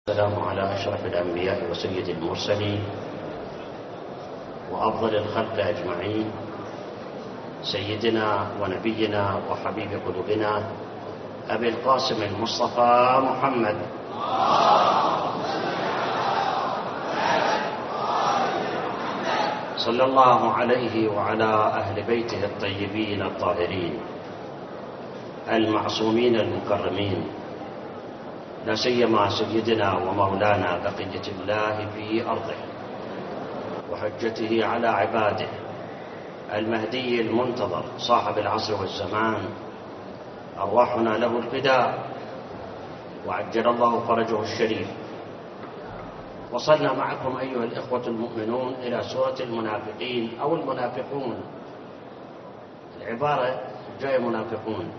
السلام على أشرف الأنبياء وسيد المرسلين وأفضل الخلق أجمعين، سيدنا ونبينا وحبيب قلوبنا أبي القاسم المصطفى محمد صلى الله عليه وعلى أهل بيته الطيبين الطاهرين المعصومين المكرمين، لا سيما سيدنا ومولانا بقية الله في أرضه وحجته على عباده المهدي المنتظر صاحب العصر والزمان، أرواحنا له الفداء وعجل الله فرجه الشريف. وصلنا معكم أيها الإخوة المؤمنون إلى سورة المنافقين أو المنافقون، العبارة جاية منافقون.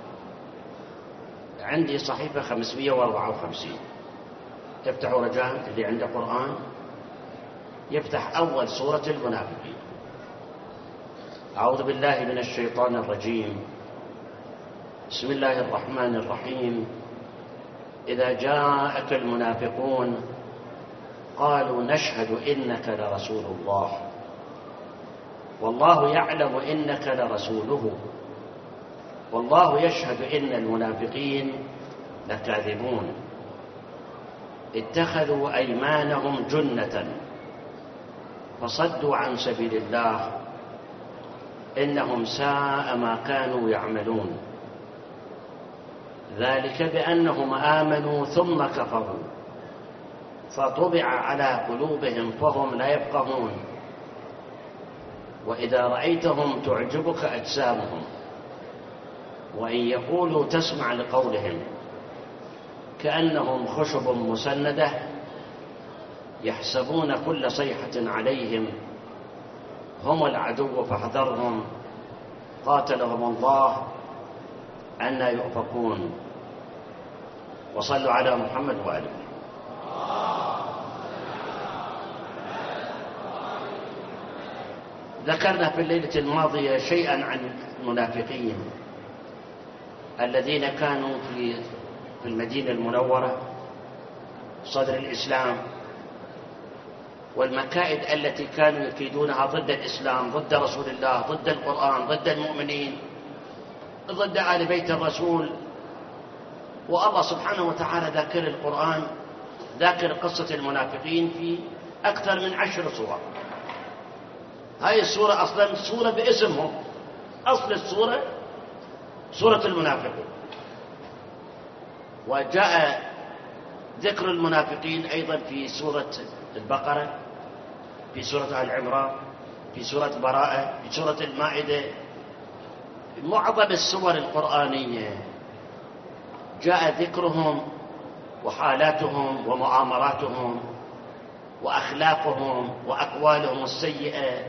عندي صحيفة 554. افتحوا رجاء اللي عنده قرآن يفتح أول سورة المنافقين. أعوذ بالله من الشيطان الرجيم. بسم الله الرحمن الرحيم. إذا جاءك المنافقون قالوا نشهد إنك لرسول الله والله يعلم إنك لرسوله والله يشهد إن المنافقين لكاذبون اتخذوا أيمانهم جنة فصدوا عن سبيل الله إنهم ساء ما كانوا يعملون ذلك بأنهم آمنوا ثم كفروا فطبع على قلوبهم فهم لا يفقهون وإذا رأيتهم تعجبك أجسامهم وإن يقولوا تسمع لقولهم كأنهم خشب مسندة يحسبون كل صيحة عليهم هم العدو فاحذرهم قاتلهم الله أنى يؤفكون. وصلوا على محمد وآله. ذكرنا في الليلة الماضية شيئا عن المنافقين الذين كانوا في المدينة المنورة صدر الإسلام، والمكائد التي كانوا يكيدونها ضد الإسلام، ضد رسول الله، ضد القرآن، ضد المؤمنين، ضد آل بيت الرسول. والله سبحانه وتعالى ذاكر القرآن، ذاكر قصة المنافقين في أكثر من 10 سور. هاي السورة أصلا سورة باسمهم، أصل السورة سورة المنافقين. وجاء ذكر المنافقين أيضا في سورة البقرة، في سورة آل عمران، في سورة براءة، في سورة المائدة. معظم السور القرآنية جاء ذكرهم وحالاتهم ومؤامراتهم وأخلاقهم وأقوالهم السيئة.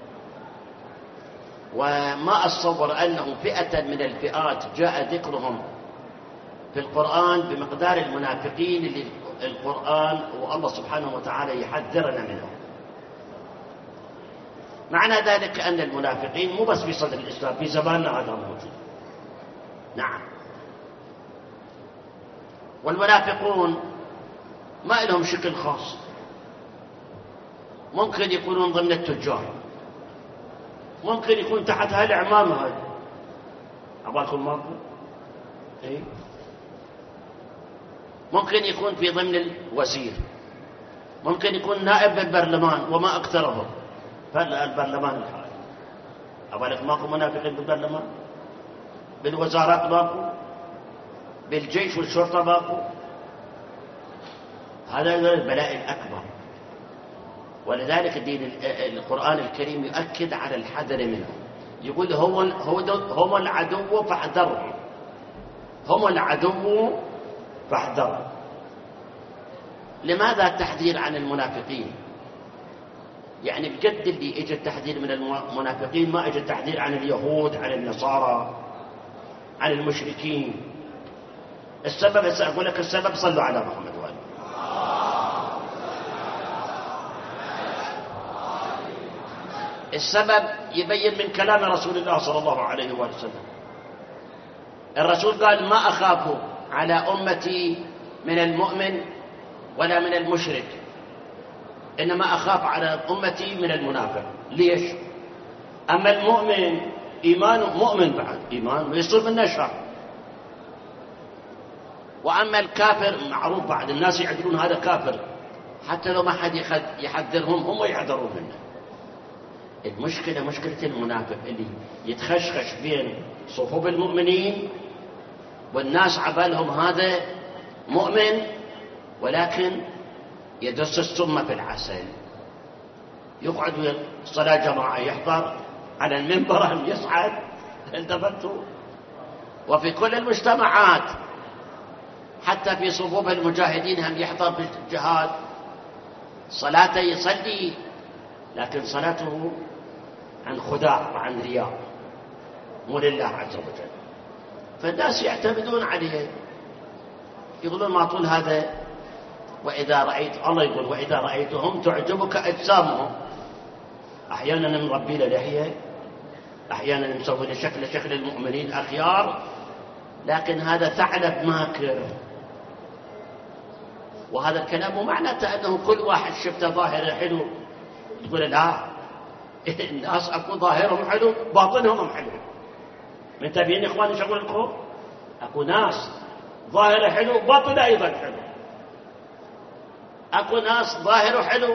وما أتصور أنه فئة من الفئات جاء ذكرهم في القرآن بمقدار المنافقين اللي القرآن والله سبحانه وتعالى يحذرنا منهم. معنى ذلك أن المنافقين مو بس في صدر الإسلام، في زماننا هذا موجود. نعم. والمنافقون ما لهم شكل خاص، ممكن يكونون ضمن التجار، ممكن يكون تحت هالعمامة هاي. أباكم ماكو؟ إيه؟ ممكن يكون في ضمن الوزير، ممكن يكون نائب بالبرلمان وما أكثرهم البرلمان الحالي. أبالك ماكو منافقين بالبرلمان؟ بالوزارات ماكو؟ بالجيش والشرطة ماكو؟ هذا البلاء الأكبر. ولذلك القرآن الكريم يؤكد على الحذر منهم، يقول هم العدو فاحذرهم، هم العدو فاحذرهم. لماذا التحذير عن المنافقين؟ يعني بجد اللي اجى التحذير من المنافقين ما اجى التحذير عن اليهود، عن النصارى، عن المشركين. السبب سأقول لك السبب، صلوا على محمد وآله. السبب يبين من كلام رسول الله صلى الله عليه وسلم. الرسول قال ما أخاف على أمتي من المؤمن ولا من المشرك، إنما أخاف على أمتي من المنافق. ليش؟ أما المؤمن إيمانه مؤمن بعد إيمان ويصير منه شر، وأما الكافر معروف بعد الناس يعذرون هذا كافر، حتى لو ما حد يحذرهم هم يحذرون منه. المشكلة مشكلة المنافق اللي يتخشخش بين صفوف المؤمنين والناس عبالهم هذا مؤمن، ولكن يدس السم في العسل، يقعد صلاة جماعة يحضر على المنبر هم يصعد. انتبهتوا؟ وفي كل المجتمعات حتى في صفوف المجاهدين هم يحضر بالجهاد، صلاته يصلي لكن صلاته عن خداع وعن رياء مو لله عز وجل، فالناس يعتمدون عليه، يقولون ما طول هذا. وإذا رأيت الله يقول وإذا رأيتهم تعجبك أجسامهم، أحيانا نربي له لحية، أحيانا نسوي له شكل المؤمنين الأخيار، لكن هذا ثعلب ماكر. وهذا الكلام مو معناته أنه كل واحد شفته ظاهره حلو تقول لا، الناس أكو ظاهرهم حلو باطنهم حلو. من تبين إخواني شو أقول لكم؟ أكو ناس ظاهره حلو باطنه أيضا حلو، أكو ناس ظاهره حلو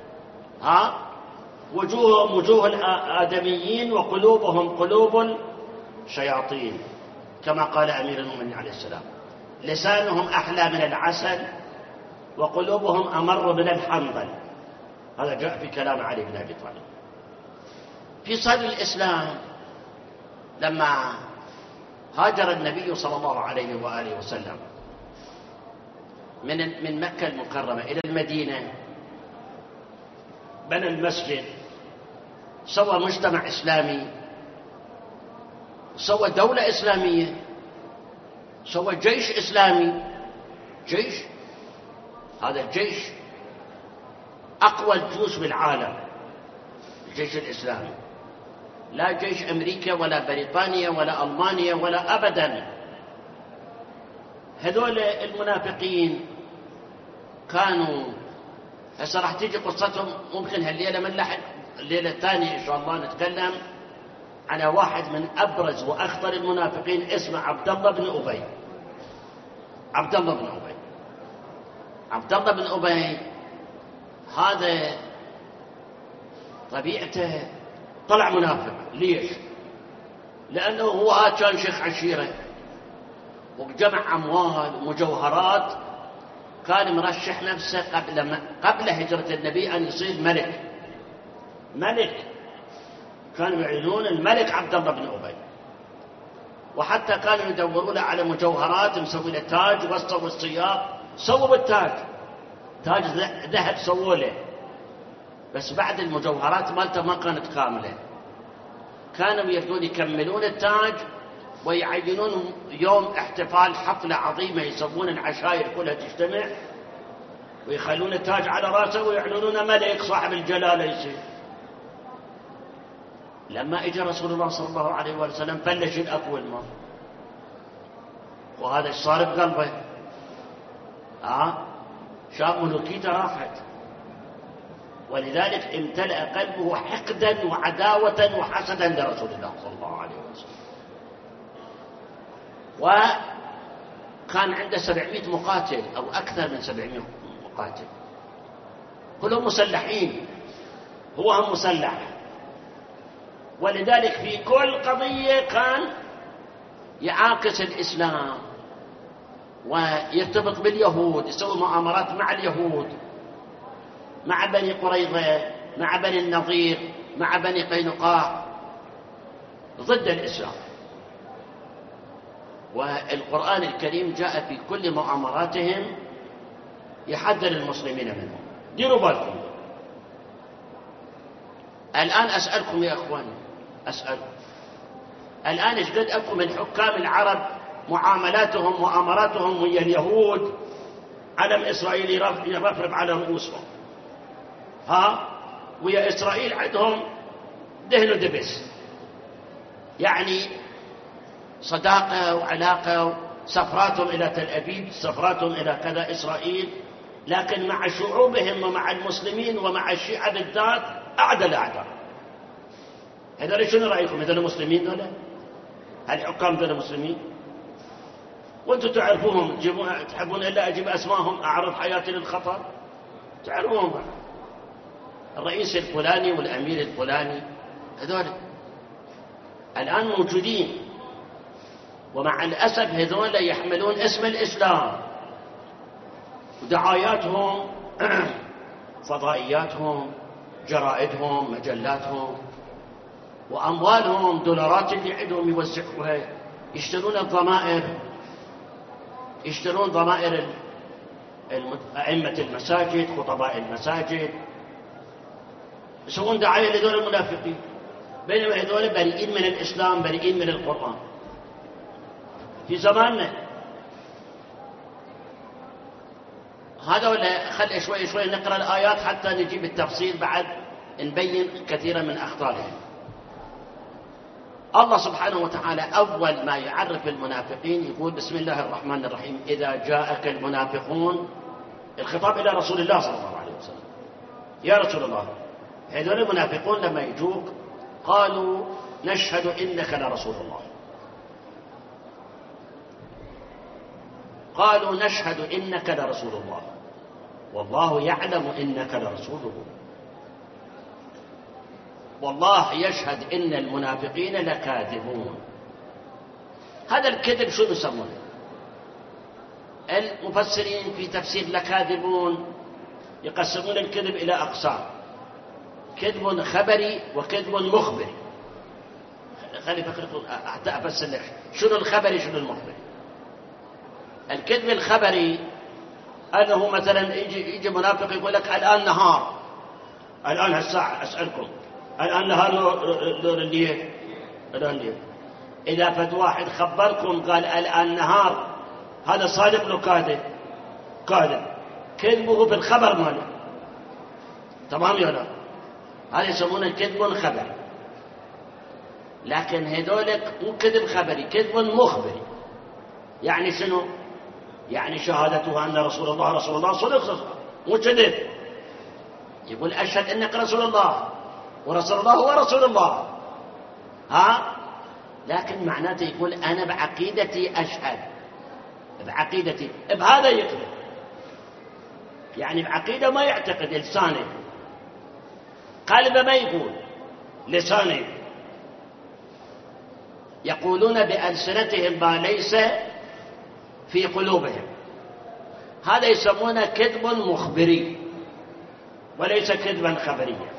وجوههم وجوه الآدميين وقلوبهم قلوب الشياطين، كما قال أمير المؤمنين عليه السلام: لسانهم أحلى من العسل وقلوبهم أمر من الحنظل. هذا جاء في كلام علي بن أبي طالب. في صدر الإسلام لما هاجر النبي صلى الله عليه وآله وسلم من مكة المكرمة إلى المدينة، بنى المسجد، سوى مجتمع إسلامي، سوى دولة إسلامية، سوى جيش إسلامي. جيش، هذا الجيش أقوى الجيوش بالعالم، الجيش الإسلامي، لا جيش أمريكا ولا بريطانيا ولا ألمانيا ولا أبدا. هذول المنافقين كانوا، هسه راح تيجي قصتهم ممكن هالليلة من لحد الليلة الثانية إن شاء الله نتكلم على واحد من أبرز وأخطر المنافقين اسمه عبد الله بن أبي. عبد الله بن أبي، عبد الله بن أبي هذا طبيعته طلع منافق. ليش؟ لأنه هو كان شيخ عشيرة وجمع أموال ومجوهرات، كان مرشح نفسه قبل هجرة النبي أن يصير ملك. كانوا يعلنون الملك عبد الله بن أبي، وحتى كانوا يدورون على مجوهرات مسوي له تاج، وسطوا السياق سووا بالتاج، تاج ذهب سووا له، بس بعد المجوهرات مالته ما كانت كاملة. كانوا يريدون يكملون التاج ويعينون يوم احتفال، حفلة عظيمة يسوون العشائر كلها تجتمع ويخلون التاج على راسه ويعلنون ملك صاحب الجلالة يصير. لما اجى رسول الله صلى الله عليه وسلم بلش الأكل الماء، وهذا ايش صار بقلبه؟ شاف ملوكيته راحت، ولذلك امتلأ قلبه حقدا وعداوة وحسدا لرسول الله صلى الله عليه وسلم. وكان عنده 700 مقاتل أو أكثر من 700 مقاتل، كلهم مسلحين، هو هم مسلح. ولذلك في كل قضية كان يعاكس الإسلام ويرتبط باليهود، يسوي مؤامرات مع اليهود، مع بني قريظة، مع بني النضير، مع بني قينقاع، ضد الإسلام. والقرآن الكريم جاء في كل مؤامراتهم يحذر المسلمين منهم. ديروا بالكم. الآن أسألكم يا أخواني، أسألكم الآن إيش قد أكو من حكام العرب معاملاتهم مؤامراتهم ويا اليهود، علم إسرائيل يرفرف على رؤوسهم، ويا إسرائيل عندهم دهن ودبس، يعني صداقة وعلاقة، سفراتهم إلى تل أبيب، سفراتهم إلى كذا إسرائيل، لكن مع شعوبهم ومع المسلمين ومع الشيعة بالذات أعدى الأعداء. هذول شنو رأيكم؟ هذول مسلمين دول؟ هل حكام دول مسلمين؟ وانتم تعرفوهم، تحبون إلا أجيب أسمائهم أعرض حياتي للخطر؟ تعرفوهم بقى. الرئيس الفلاني والأمير الفلاني هذول الآن موجودين، ومع الأسف هذول يحملون اسم الإسلام، ودعاياتهم فضائياتهم، جرائدهم، مجلاتهم، وأموالهم دولارات اللي عندهم يوزعوها، يشترون الضمائر، يشترون ضمائر أئمة المساجد، خطباء المساجد، يسوون دعاية لذول المنافقين، بينما هذول بريئين من الإسلام، بريئين من القرآن. في زماننا هذا ولا خلي شوي شوي نقرأ الآيات حتى نجيب التفصيل بعد نبين كثيرا من أخطارهم. الله سبحانه وتعالى أول ما يعرف المنافقين يقول بسم الله الرحمن الرحيم إذا جاءك المنافقون، الخطاب إلى رسول الله صلى الله عليه وسلم، يا رسول الله هذول المنافقون لما يجوك قالوا نشهد إنك لرسول الله، قالوا نشهد إنك لرسول الله والله يعلم إنك لرسوله والله يشهد إن المنافقين لكاذبون. هذا الكذب شو يسمونه؟ المفسرين في تفسير لكاذبون يقسمون الكذب إلى أقسام: كذب خبري وكذب مخبري. خلي فكركم حتى أفسر لك شنو الخبري شنو المخبري. الكذب الخبري أنه مثلا يجي منافق يقول لك الآن نهار، الآن هالساعة أسألكم الآن نهار لور الليل، الآن الليل. إذا فد واحد خبركم قال الآن نهار، هذا صادق لو كاذب؟ كاذب. كذبه بالخبر ماله، تمام يا لا؟ هذا يسمونه كذب خبري. لكن هذولك مو كذب خبري، كذب مخبري. يعني شنو؟ يعني شهادته أن رسول الله صدق، مو كذب. يقول أشهد أنك رسول الله ورسول الله هو رسول الله، لكن معناته يقول أنا بعقيدتي أشهد، بعقيدتي، بهذا يكذب. يعني بعقيدة ما يعتقد، لسانه، قلبه ما يقول، لسانه. يقولون بألسنتهم ما ليس في قلوبهم. هذا يسمونه كذب مخبري وليس كذبا خبريا.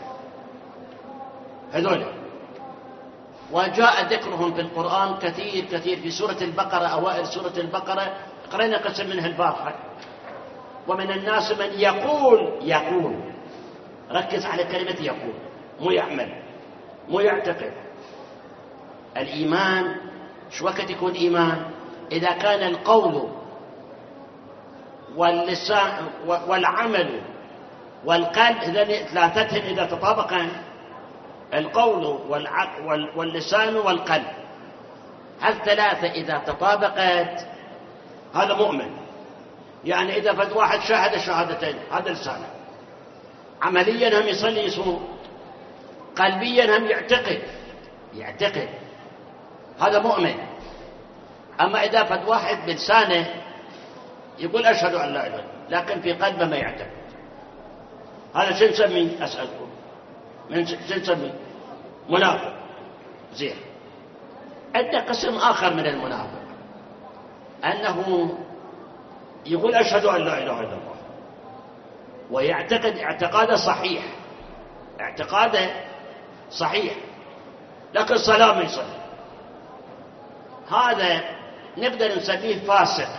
هذول وجاء ذكرهم في القرآن كثير كثير. في سورة البقرة، أوائل سورة البقرة قرأنا قسم منها البارحة: ومن الناس من يقول. ركز على كلمة يقول، مو يعمل، مو يعتقد. الإيمان شو وقت يكون إيمان؟ إذا كان القول واللسان والعمل والقلب، إذا ثلاثتهم إذا تطابقا، القول واللسان والقلب، هالثلاثة إذا تطابقت هذا مؤمن. يعني إذا فد واحد شاهد شهادتين، هذا لسانه، عمليا هم يصلي يصوم، قلبيا هم يعتقد، هذا مؤمن. أما إذا فد واحد بلسانه يقول أشهد أن لا إله إلا الله، لكن في قلبه ما يعتقد، هذا شو نسميه؟ أسألكم شو نسميه؟ منافق. زين. عندنا قسم آخر من المنافق، أنه يقول أشهد أن لا إله إلا الله ويعتقد اعتقاده صحيح، لكن الصلاة ما يصلي. هذا نقدر نسميه فاسق،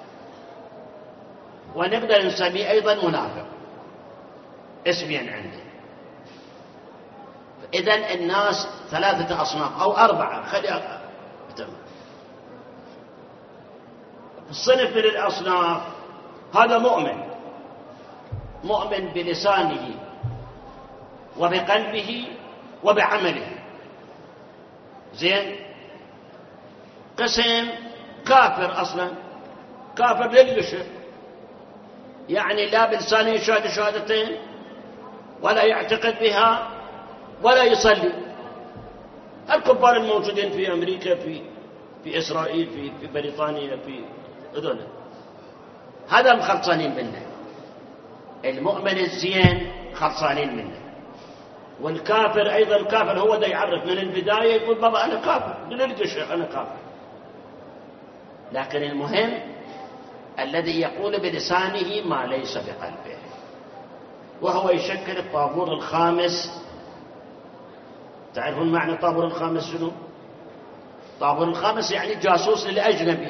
ونقدر نسميه أيضا منافق، اسمين عندي. إذن الناس ثلاثة أصناف أو أربعة، خلي الصنف من الأصناف. هذا مؤمن بلسانه وبقلبه وبعمله. زين. قسم كافر، أصلا كافر للبشر، يعني لا بلسانه يشهد شهادتين ولا يعتقد بها ولا يصلي. الكفار الموجودين في أمريكا، في إسرائيل، في بريطانيا، في هذول، هذا خلصانين منه. المؤمن الزين خلصانين منه. والكافر أيضا، الكافر هو ده يعرف من البداية، يقول بابا أنا كافر، قل لي شيخ أنا كافر. لكن المهم الذي يقول بلسانه ما ليس بقلبه، وهو يشكل الطابور الخامس. تعرفون معنى الطابور الخامس شنو؟ الطابور الخامس يعني جاسوس للأجنبي.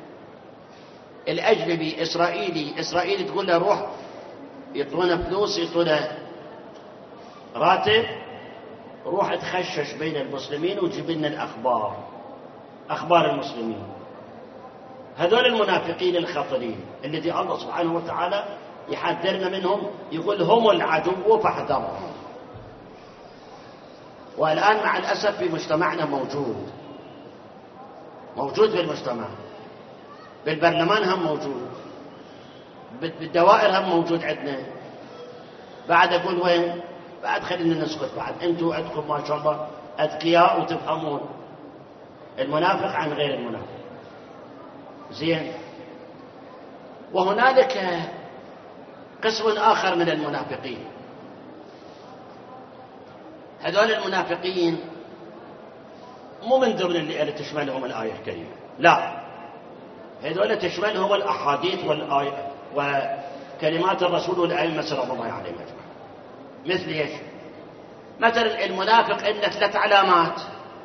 الأجنبي إسرائيلي تقول له روح، يعطونه فلوس، يعطونه راتب، روح تخشش بين المسلمين وتجيب لنا الأخبار، أخبار المسلمين. هذول المنافقين الخطرين الذي الله سبحانه وتعالى يحذرنا منهم، يقول هم العدو فاحذرهم. والآن مع الأسف في مجتمعنا موجود في المجتمع، بالبرلمان هم موجود، بالدوائر هم موجود عندنا. بعد أقول وين؟ بعد خلينا نسكت، بعد أنتم عندكم ما شاء الله أذكياء وتفهمون المنافق عن غير المنافق. زين. وهنالك قسم آخر من المنافقين. هذول المنافقين مو من ضمن اللي تشملهم الآية الكريمة، لا، هذول تشملهم الأحاديث والآية وكلمات الرسول والأئمة سلام الله عليهم أجمعين. مثل ايش؟ مثلا المنافق عنده 3 علامات،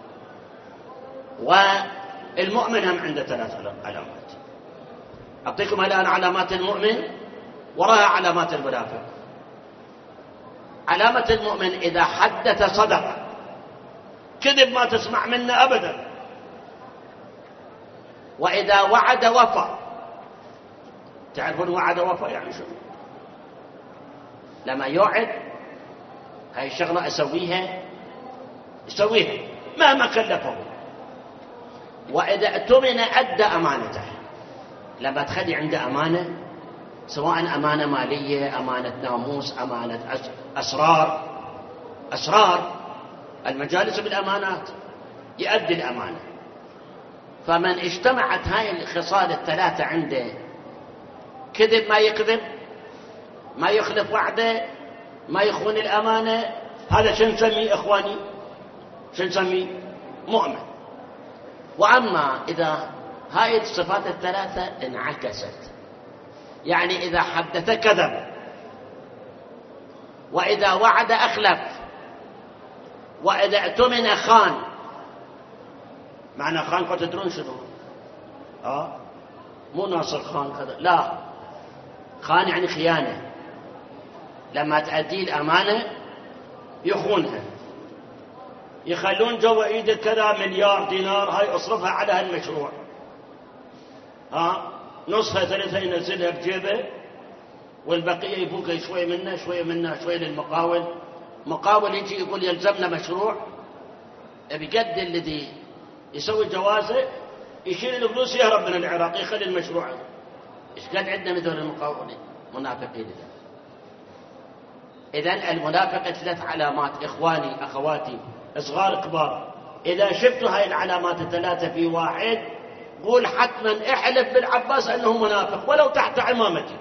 والمؤمن هم عنده 3 علامات. أعطيكم الآن علامات المؤمن وراها علامات المنافق. علامة المؤمن إذا حدث صدق، كذب ما تسمع منه أبدا. وإذا وعد وفى. تعرفون وعد وفى يعني شو؟ لما يوعد هاي الشغلة يسويها مهما كلفه. وإذا اؤتمن أدى أمانته. لما تخلي عنده أمانة، سواء أمانة مالية، أمانة ناموس، أمانة أسرار المجالس بالأمانات، يؤدي الأمانة. فمن اجتمعت هاي الخصال ال3 عنده، كذب ما يكذب، ما يخلف وعده، ما يخون الأمانة، هذا شو نسميه إخواني؟ شو نسميه؟ مؤمن. وأما إذا هاي الصفات ال3 انعكست، يعني إذا حدث كذب، وإذا وعد أخلف، وإذا اؤتمن خان. معنى خان قد تدرون شنو؟ مو ناصر خان كذا، لا، خان يعني خيانة. لما تأدي الأمانة يخونها، يخلون جوا إيدك كذا مليار دينار، هاي أصرفها على هالمشروع، نصفها 3 ينزلها بجيبه، والبقية يبوقها شوي منه شوي منه شوي للمقاول. مقاول يجي يقول يلزمنا مشروع، بقد الذي يسوي جوازه يشيل الفلوس يهرب من العراق، يخلي المشروع. ايش قد عندنا مثل المقاولين منافقين. إذن المنافق 3 علامات إخواني أخواتي صغار كبار. إذا شفتوا هاي العلامات ال3 في واحد، قول حتما احلف بالعباس أنه منافق، ولو تحت عمامتي،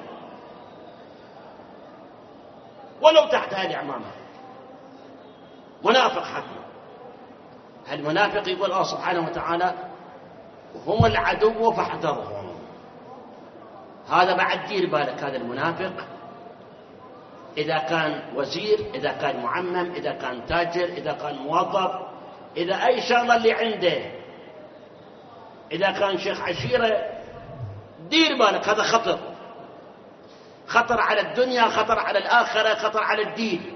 ولو تحت هذه عمامة، منافق حتما. المنافق يقول الله سبحانه وتعالى هم العدو فاحذرهم. هذا بعد دير بالك، هذا المنافق إذا كان وزير، إذا كان معمم، إذا كان تاجر، إذا كان موظف، إذا أي شغلة اللي عنده، إذا كان شيخ عشيرة، دير بالك، هذا خطر على الدنيا، خطر على الآخرة، خطر على الدين.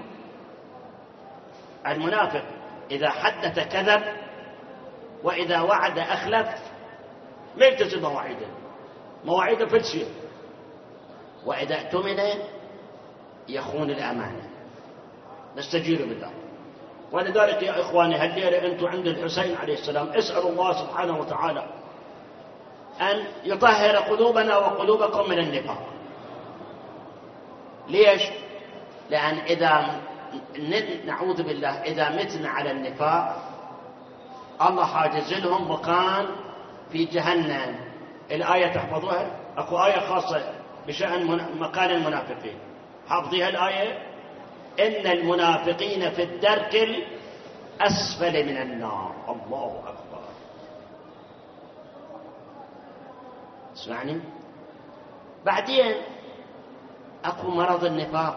المنافق إذا حدث كذب، وإذا وعد أخلف، ما يلتزم مواعيده فلسية. وإذا اؤتمن يخون الأمانة. نستجير بالله. ولذلك يا إخواني هالليلة أنتم عند الحسين عليه السلام، اسألوا الله سبحانه وتعالى أن يطهر قلوبنا وقلوبكم من النفاق. ليش؟ لأن إذا نعوذ بالله إذا متنا على النفاق الله حاجز لهم مكان في جهنم. الآية تحفظوها؟ أكو آية خاصة بشأن مكان المنافقين، حافظيها الآية؟ إن المنافقين في الدرك الأسفل من النار. الله أكبر. اسمعني. بعدين أكو مرض النفاق.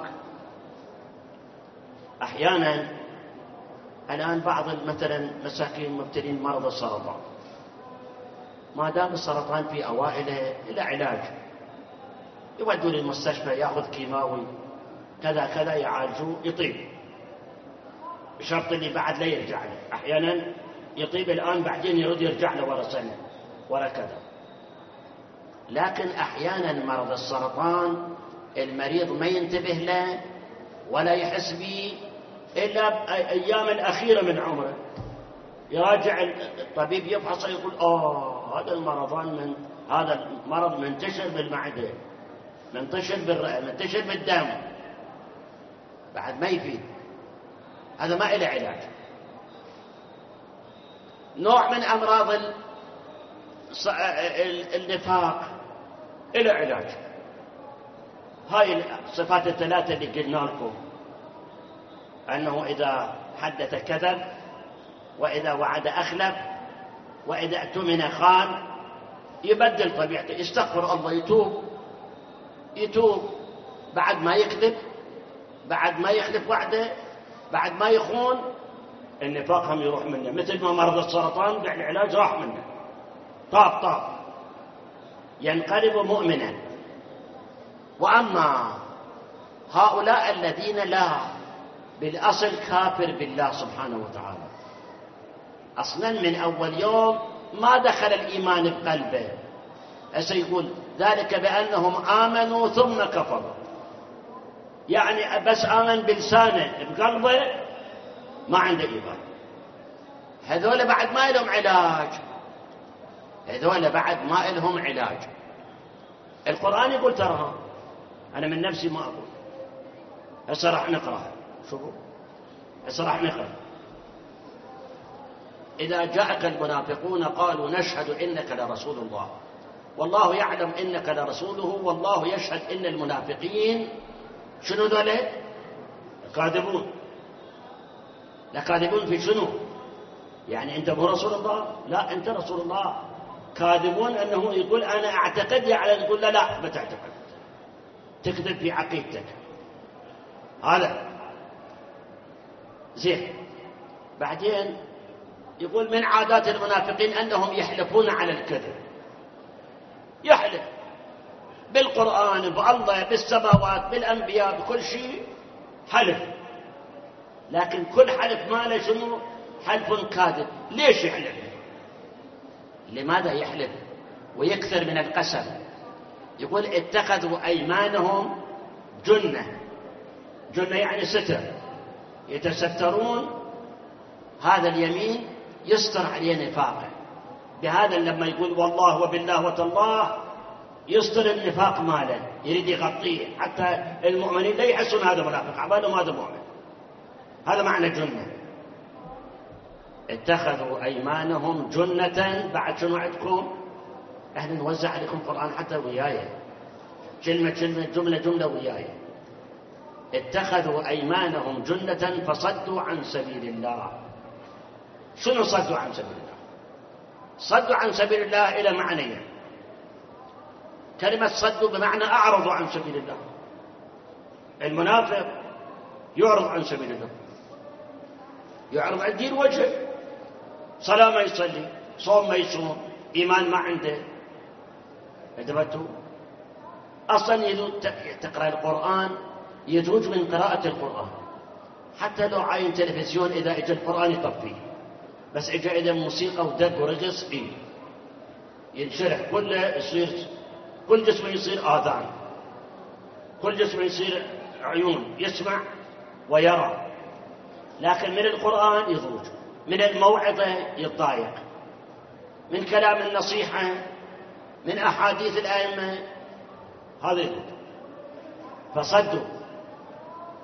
أحيانا الآن بعض مثلا مساكين مبتلين مرض السرطان، ما دام السرطان في أوائله إلى علاج، يودوا للمستشفى يأخذ كيماوي كذا كذا يعالجوه يطيب، بشرط اللي بعد لا يرجع له. أحيانا يطيب الآن بعدين يرد يرجع له ورا سنة ورا كذا. لكن أحيانا مرض السرطان المريض ما ينتبه له ولا يحس به إلا بأيام الأخيرة من عمره، يراجع الطبيب يفحص يقول هذا هذا المرض منتشر بالمعدة، منتشر بالرئة، منتشر بالدم، بعد ما يفيد، هذا ما إله علاج. نوع من أمراض النفاق إله علاج. هاي الصفات الثلاثة اللي قلنا لكم، أنه إذا حدث كذب، وإذا وعد أخلف، وإذا اؤتمن خان، يبدل طبيعته، يستغفر الله، يتوب بعد ما يكذب، بعد ما يخلف وعده، بعد ما يخون، النفاق هم يروح منه، مثل ما مرض السرطان بعد العلاج راح منه، طاب ينقلب مؤمنا. وأما هؤلاء الذين لا بالأصل كافر بالله سبحانه وتعالى، أصلا من أول يوم ما دخل الإيمان بقلبه، سيقول ذلك بأنهم آمنوا ثم كفروا، يعني بس آمن بلسانه بقلبه ما عنده إيمان. هذول بعد ما لهم علاج، هذول بعد ما لهم علاج. القرآن يقول ترى أنا من نفسي ما أقول، هسه راح نقرأ، شوفوا هسه راح نقرأ. إذا جاءك المنافقون قالوا نشهد إنك لرسول الله والله يعلم إنك لرسوله والله يشهد إن المنافقين شنو ذولا؟ كاذبون. لكاذبون في شنو؟ يعني أنت مو رسول الله؟ لا أنت رسول الله. كاذبون أنه يقول أنا أعتقد، يعني تقول لا ما تعتقد، تكذب في عقيدتك. هذا زين. بعدين يقول من عادات المنافقين أنهم يحلفون على الكذب، يحلف بالقرآن، بالله، بالسماوات، بالأنبياء، بكل شيء حلف، لكن كل حلف ماله شنو؟ حلف كاذب. ليش يحلف؟ لماذا يحلف ويكثر من القسم؟ يقول اتخذوا أيمانهم جنة. جنة يعني ستر، يتسترون، هذا اليمين يستر عليه نفاقه. بهذا لما يقول والله وبالله وتالله يستر النفاق ماله، يريد يغطيه حتى المؤمنين لا يحسون هذا منافق، عبالهم هذا مؤمن. هذا معنى جنة. اتخذوا أيمانهم جنة. بعد شنو عندكم؟ احنا نوزع عليكم قرآن حتى وياي، كلمة جملة جملة وياي. اتخذوا أيمانهم جنة فصدوا عن سبيل الله. شنو صدوا عن سبيل الله؟ صدوا عن سبيل الله إلى معنيين. كلمة صدوا بمعنى أعرضوا عن سبيل الله. المنافق يعرض عن سبيل الله، يعرض عن دين وجهه، صلاة ما يصلي، صوم ما يصوم، إيمان ما عنده. انتبهتوا؟ أصلا تقرأ القرآن يدرج من قراءة القرآن، حتى لو عاين تلفزيون إذا إجا القرآن يطفيه، بس إجا إذا موسيقى ودق ورقص ينشرح كله، يصير كل جسمه يصير آذان، كل جسمه يصير عيون، يسمع ويرى. لكن من القرآن يضرج، من الموعظة يتضايق، من كلام النصيحة، من أحاديث الأئمة، هذا يضرج. فصدوا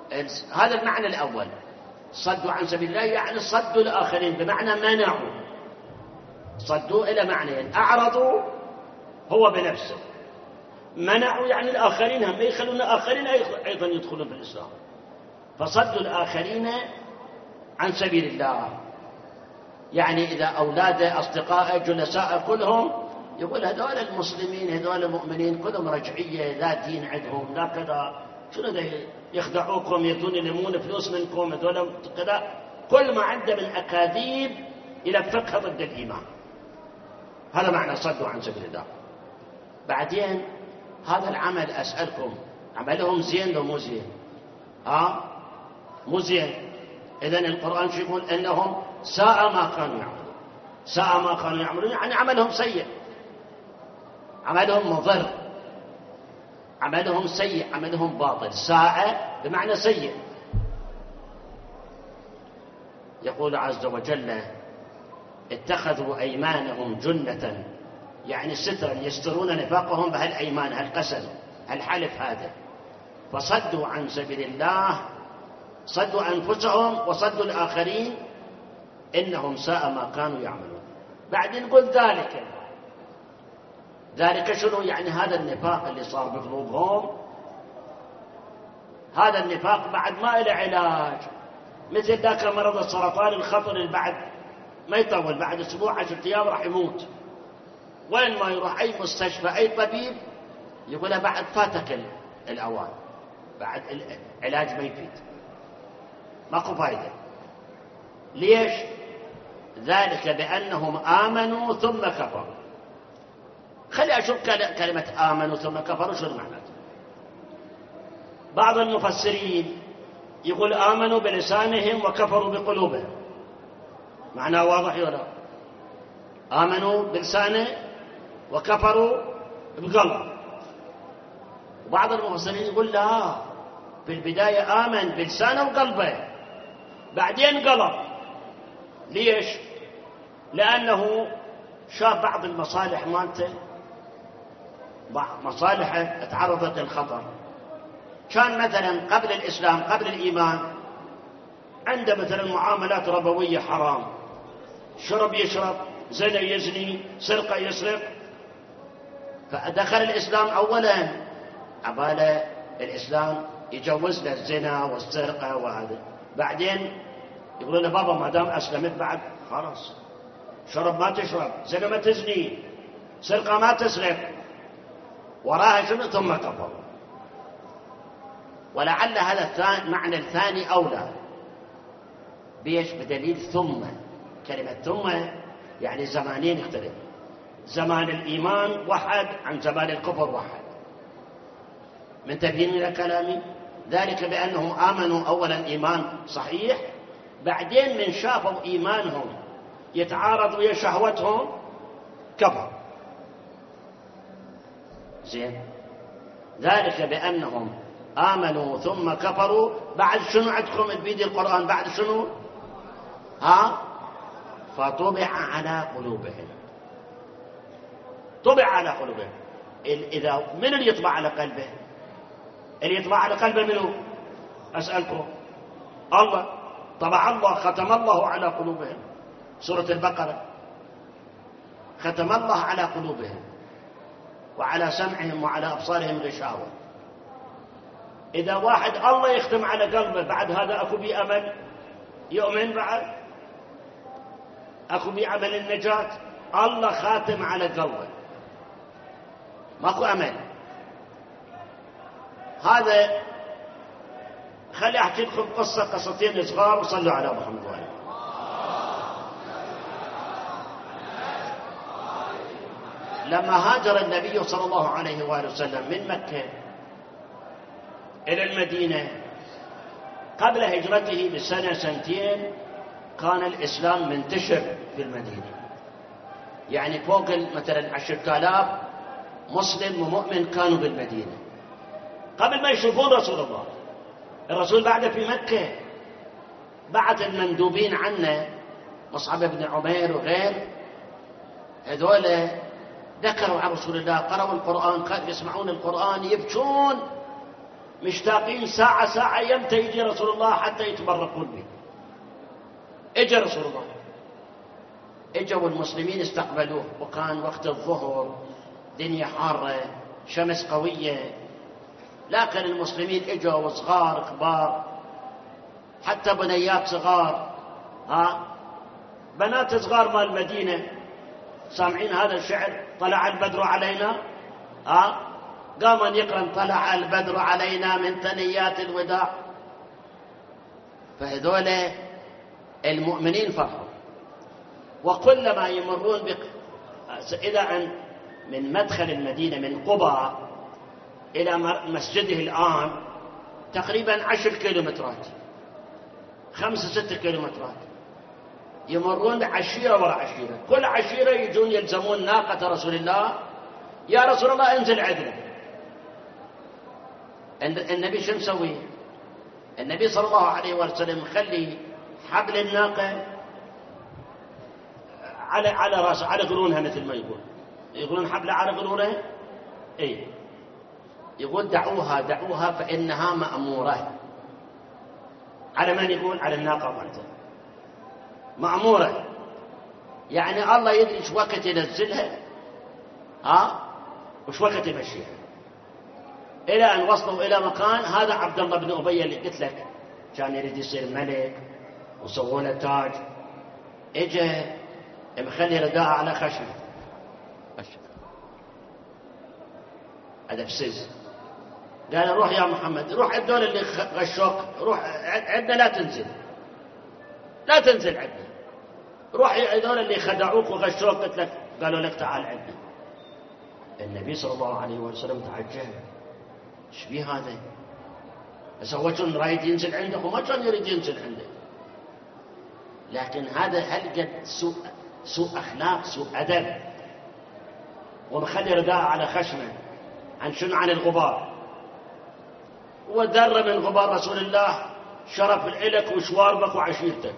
هذا المعنى الأول. صدوا عن سبيل الله يعني صدوا الآخرين، بمعنى منعوا. صدوا إلى معنيين: أعرضوا هو بنفسه، منعوا يعني الآخرين هم يخلون الآخرين أيضا يدخلون في الإسلام. فصدوا الآخرين عن سبيل الله، يعني إذا أولاده أصدقائه جلساء كلهم يقول هذول المسلمين هذول المؤمنين كلهم رجعية، لا دين عندهم لا كذا، شنو ذا يخدعوكم يريدون يلمون فلوس منكم هذول كذا، كل ما عنده من أكاذيب يلفقها ضد الإيمان. هذا معنى صدوا عن سبيل الله. بعدين هذا العمل أسألكم عملهم زين لو مو زين؟ مو زين. إذن القرآن شو يقول؟ إنهم ساء ما كانوا يعملون. ساء ما كانوا يعملون يعني عملهم سيء، عملهم مضر، عملهم سيء، عملهم باطل. ساء بمعنى سيء. يقول عز وجل: اتخذوا أيمانهم جنة، يعني سترا يسترون نفاقهم بهالأيمان، هالقسم، هالحلف هذا. فصدوا عن سبيل الله، صدوا أنفسهم وصدوا الآخرين، إنهم ساء ما كانوا يعملون. بعدين نقول ذلك شنو؟ يعني هذا النفاق اللي صار بقلوبهم، هذا النفاق بعد ما له علاج، مثل ذاك مرض السرطان الخطر اللي بعد ما يطول، بعد أسبوع 10 أيام راح يموت. وين ما يروح أي مستشفى أي طبيب يقول له بعد فاتك الأوان، بعد العلاج ما يفيد، ماكو فايدة. ليش؟ ذلك بأنهم آمنوا ثم كفروا. خلي أشوف كلمة آمنوا ثم كفروا شو معناته. بعض المفسرين يقول آمنوا بلسانهم وكفروا بقلوبهم. معناه واضح ولا؟ آمنوا بلسانه وكفروا بقلبه. وبعض المفسرين يقول لا، في البداية آمن بلسانه وقلبه، بعدين قلب. ليش؟ لأنه شاف بعض المصالح مالته، مصالحه تعرضت للخطر. كان مثلا قبل الإسلام قبل الإيمان عنده مثلا معاملات ربوية حرام، شرب يشرب، زنى يزني، سرقة يسرق. فدخل الإسلام أولا عبالة الإسلام يجوز له الزنا والسرقة وهذا. بعدين يقولون له بابا ما دام أسلمت بعد خلاص، شرب ما تشرب، زنا ما تزني، سرقة ما تسرق، وراها شنو؟ ثم كفر. ولعل هذا المعنى الثاني أولى. بيش؟ بدليل ثم. كلمة ثم يعني زمانين يختلف، زمان الإيمان واحد عن زمان الكفر واحد. من تبين إلى كلامي؟ ذلك بأنهم آمنوا أولا إيمان صحيح، بعدين من شافوا إيمانهم يتعارض ويا شهوتهم كفر. زين. ذلك بأنهم آمنوا ثم كفروا. بعد شنو عندكم بيدي القرآن؟ بعد شنو؟ فطبع على قلوبهم. طبع على قلوبهم. إذا من اللي يطبع على قلبه؟ اللي يطبع على قلبه منه؟ أسألكم. الله. طبع الله، ختم الله على قلوبهم. سورة البقرة: ختم الله على قلوبهم وعلى سمعهم وعلى أبصارهم غشاوة. إذا واحد الله يختم على قلبه، بعد هذا أكو بي أمل يؤمن؟ بعد أكو بي أمل النجاة؟ الله خاتم على قلبه، ماكو أمل. هذا خلي أحكي لكم قصتين صغار وصلوا على محمد وآله. لما هاجر النبي صلى الله عليه وآله وسلم من مكة إلى المدينة، قبل هجرته بسنة سنتين كان الإسلام منتشر في المدينة، يعني فوق مثلا 10,000 مسلم ومؤمن كانوا بالمدينة قبل ما يشوفون رسول الله. الرسول بعد في مكة بعث المندوبين عنه، مصعب بن عمير وغير، هذول ذكروا عن رسول الله، قرأوا القرآن، يسمعون القرآن، يبكون مشتاقين ساعة ساعة يمتى يجي رسول الله حتى يتبركون به. اجى رسول الله، اجوا والمسلمين استقبلوه، وكان وقت الظهر، دنيا حارة، شمس قوية، لكن المسلمين اجوا وصغار كبار، حتى بنيات صغار، بنات صغار مال المدينة سامعين هذا الشعر، طلع البدر علينا، قام أن يقرأ طلع البدر علينا من ثنيات الوداع. فهذول المؤمنين فرحوا. وكلما يمرون إلى أن من مدخل المدينة من قباء إلى مسجده الآن تقريبا 10 كيلومترات، 5-6 كيلومترات، يمرون عشيرة وراء عشيرة، كل عشيرة يجون يلزمون ناقة رسول الله، يا رسول الله انزل عدنا. النبي شو مسوي؟ النبي صلى الله عليه وسلم مخلي حبل الناقة على راسه، على قرونها، مثل ما يقولون حبل على قرونها. اي يقول دعوها فإنها مأمورة. على من يقول؟ على الناقة مالته، مأمورة، يعني الله يدري ايش وقت ينزلها وش وقت يمشيها، إلى أن وصلوا إلى مكان. هذا عبد الله بن أبي اللي قلت لك كان يريد يصير ملك وسووا له تاج، اجى مخلي رداء على خشم، هذا بسز. قال روح يا محمد، روح الدول اللي غشوك، روح عندنا، لا تنزل عندنا، روح الدول اللي خدعوك وغشوك، قلت لك قالوا لك تعال عندنا. النبي صلى الله عليه وسلم تعجب، ايش بيه هذا؟ بس هو كان رايد ينزل عندك وما كان يريد ينزل عندك، لكن هذا هل قد سوء أخلاق، سوء أدب، ومخلي رداء على خشمه عن شنو؟ عن الغبار، ودر من غبار رسول الله شرف إلك وشواربك وعشيرتك.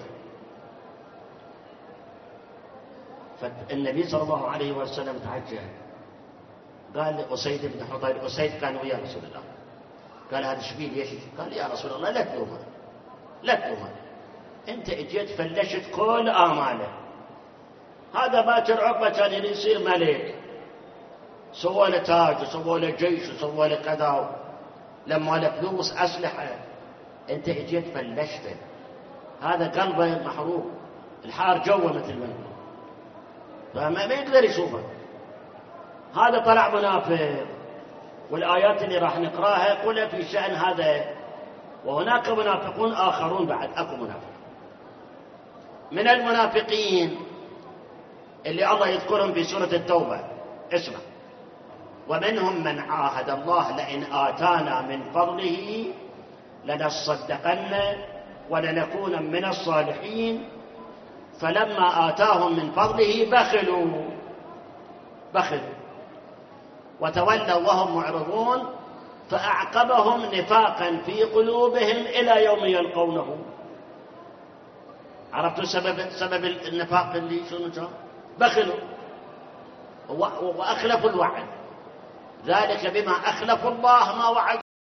فالنبي صلى الله عليه وسلم تعجب، قال أسيد بن حضير، أسيد كان ويا رسول الله، قال هذا شبيه ليش؟ قال يا رسول الله لا تلومه، انت اجيت فلشت كل آماله، هذا باكر عقبة كان يصير ملك، سوى له تاج وسوى له جيش وسوى له كذا، لما له فلوس أسلحة، انت اجيت فلشته، هذا قلبه محروق، الحار جوه مثل ما يقول، فما يقدر يشوفه. هذا طلع منافق، والآيات اللي راح نقراها كلها في شأن هذا. وهناك منافقون آخرون بعد، أكو منافق من المنافقين اللي الله يذكرهم في سورة التوبة، اسمع: ومنهم من عاهد الله لئن آتانا من فضله لنصدقن ولنكون من الصالحين فلما آتاهم من فضله بخلوا وتولوا وهم معرضون فأعقبهم نفاقا في قلوبهم إلى يوم يلقونه. عرفتوا سبب النفاق اللي شنو كان؟ بخلوا وأخلفوا الوعد، ذلك بما أخلفوا الله ما وعد